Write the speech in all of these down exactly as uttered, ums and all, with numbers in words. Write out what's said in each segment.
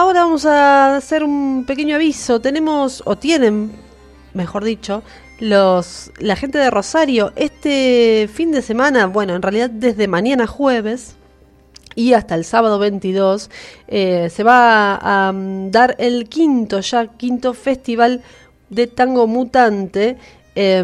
ahora vamos a hacer un pequeño aviso. Tenemos, o tienen, mejor dicho, los la gente de Rosario este fin de semana, bueno, en realidad desde mañana jueves y hasta el sábado veintidós, eh, se va a, a um, dar el quinto, ya quinto festival de tango mutante, eh,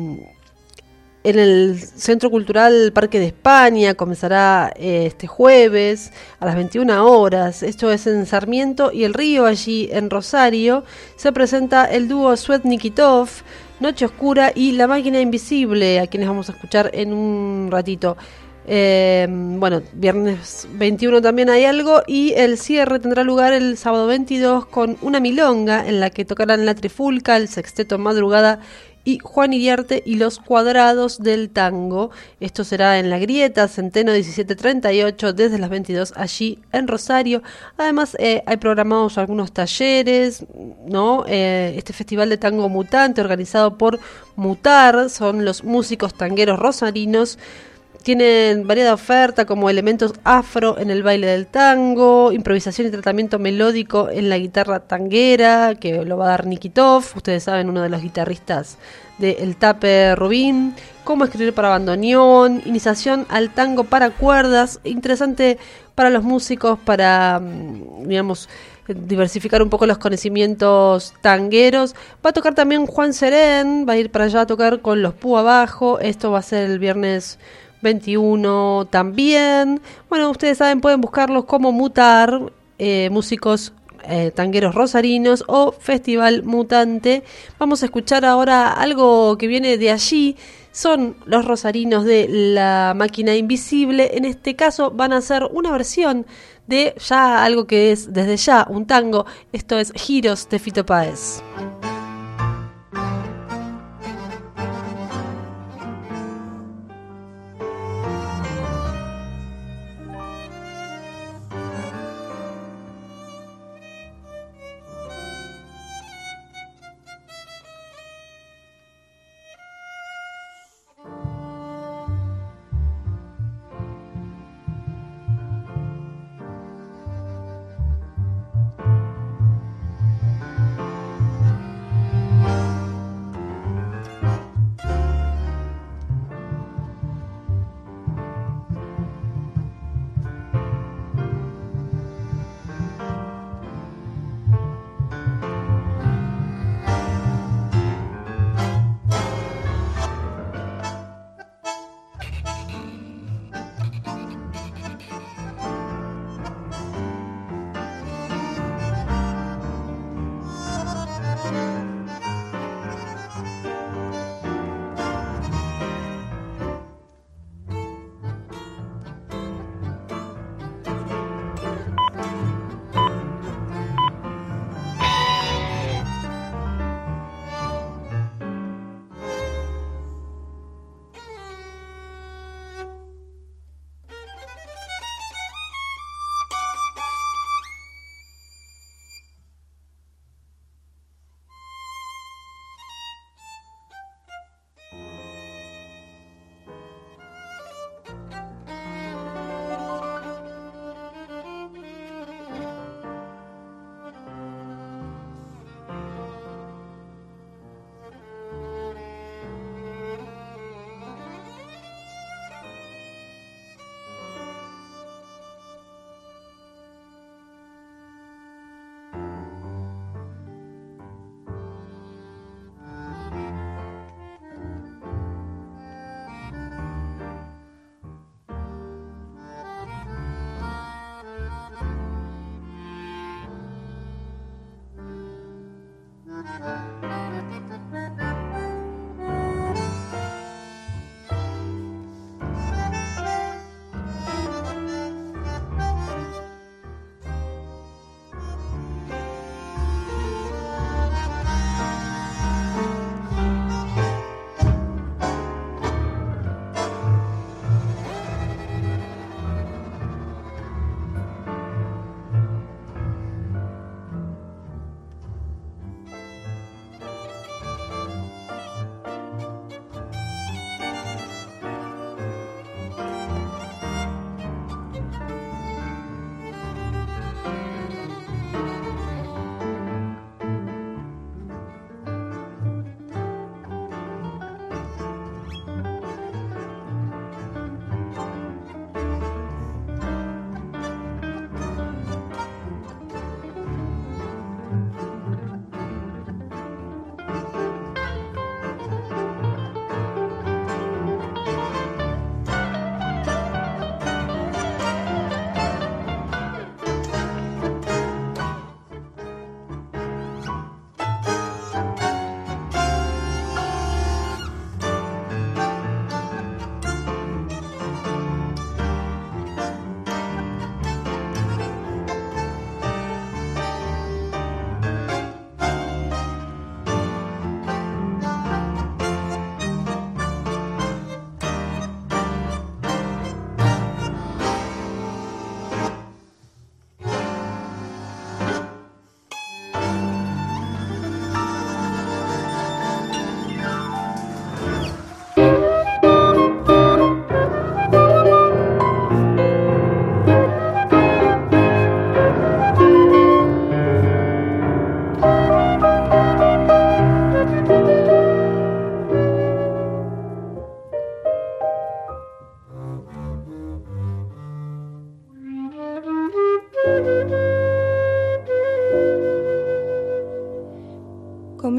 en el Centro Cultural Parque de España. Comenzará eh, este jueves a las veintiuna horas. Esto es en Sarmiento y El Río, allí en Rosario. Se presenta el dúo Sweat Nikitov, Noche Oscura y La Máquina Invisible, a quienes vamos a escuchar en un ratito. Eh, bueno, viernes veintiuno también hay algo, y el cierre tendrá lugar el sábado veintidós con una milonga en la que tocarán La Trifulca, el Sexteto Madrugada y Juan Iriarte y los Cuadrados del Tango. Esto será en La Grieta, Centeno diecisiete treinta y ocho, desde las veintidós, allí en Rosario. Además, eh, hay programados algunos talleres, ¿no? Eh, este festival de tango mutante, organizado por Mutar, son los músicos tangueros rosarinos. Tienen variada oferta, como elementos afro en el baile del tango, improvisación y tratamiento melódico en la guitarra tanguera, que lo va a dar Nikitov, ustedes saben, uno de los guitarristas de El Tape Rubín, cómo escribir para bandoneón, iniciación al tango para cuerdas, interesante para los músicos, para, digamos, diversificar un poco los conocimientos tangueros. Va a tocar también Juan Serén, va a ir para allá a tocar con los Púa Abajo. Esto va a ser el viernes veintiuno también. Bueno, ustedes saben, pueden buscarlos como Mutar, eh, músicos eh, tangueros rosarinos, o Festival Mutante. Vamos a escuchar ahora algo que viene de allí. Son los rosarinos de La Máquina Invisible. En este caso van a hacer una versión de ya algo que es desde ya un tango. Esto es Giros de Fito Páez.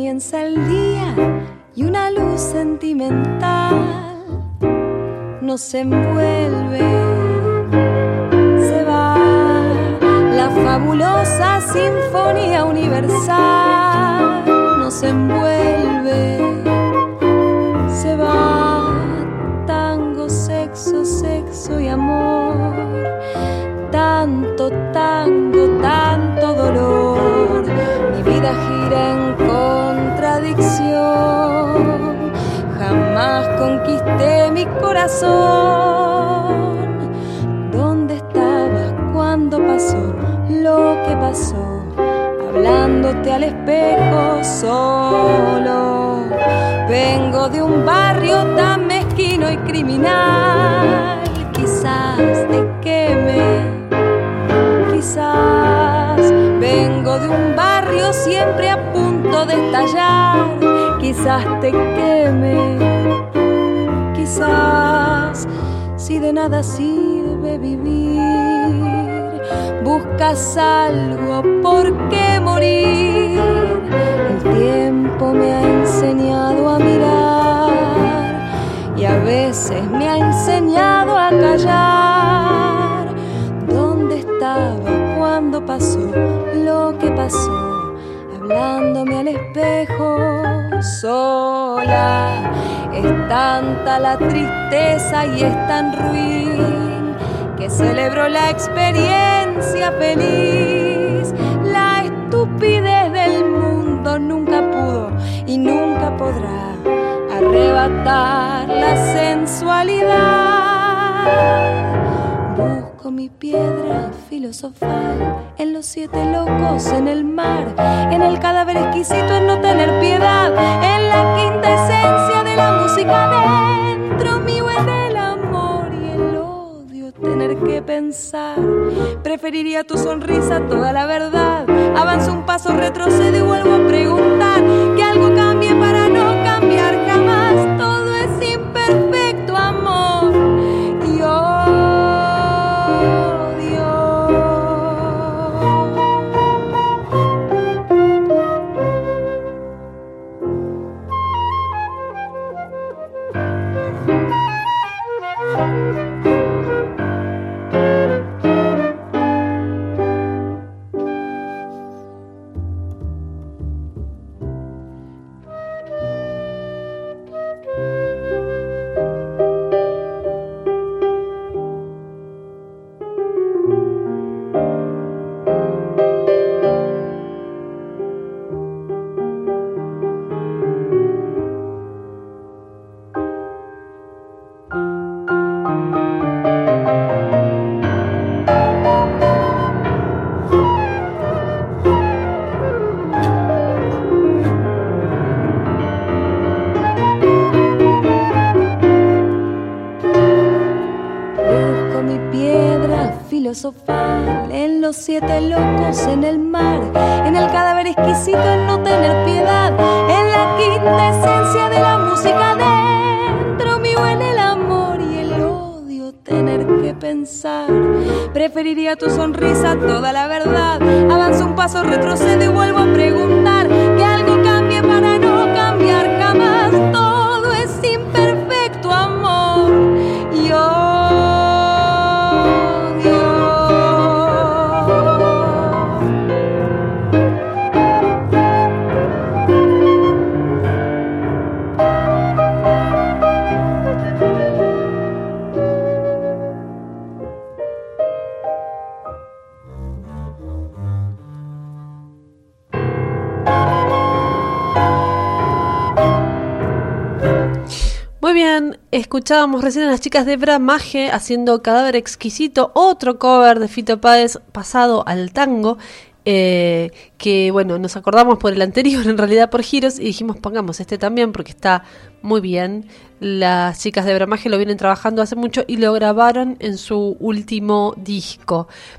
Comienza el día y una luz sentimental nos envuelve. Se va la fabulosa sinfonía universal, nos envuelve. Se va tango, sexo, sexo y amor. Tanto tango, tanto dolor. Mi vida gira en contradicción. Jamás conquisté mi corazón. ¿Dónde estabas cuando pasó lo que pasó? Hablándote al espejo solo. Vengo de un barrio tan mezquino y criminal. Quizás te queme. Quizás vengo de un barrio siempre a punto de estallar. Quizás te queme. Quizás si de nada sirve vivir, buscas algo por qué morir. El tiempo me ha enseñado a mirar y a veces me ha enseñado a callar. ¿Dónde estaba cuando pasó lo que pasó? Hablándome al espejo sola. Es tanta la tristeza y es tan ruin que celebro la experiencia feliz. La estupidez del mundo nunca pudo y nunca podrá arrebatar la sensualidad. Busco mi piedra filosofal en los siete locos, en el mar, en el cadáver exquisito, en no tener piedad, en la quinta esencia de la música dentro mío, en el amor y el odio, tener que pensar. Preferiría tu sonrisa, toda la verdad. Avanzo un paso, retrocedo y vuelvo a preguntar que algo cambie para no cambiar jamás. Todo es imperfecto, amor. Y yo en los siete locos, en el mar, en el cadáver exquisito, en no tener piedad, en la quinta esencia de la música dentro mío, en el amor y el odio, tener que pensar. Preferiría tu sonrisa, toda la verdad. Avanzo un paso, retrocedo y vuelvo a preguntar que algo cambie para no cambiar jamás. Todo es imperfecto, amor. Yo Muy bien, escuchábamos recién a las chicas de Bramage haciendo Cadáver Exquisito, otro cover de Fito Páez pasado al tango, eh, que bueno, nos acordamos por el anterior, en realidad por Giros, y dijimos pongamos este también porque está muy bien. Las chicas de Bramage lo vienen trabajando hace mucho y lo grabaron en su último disco.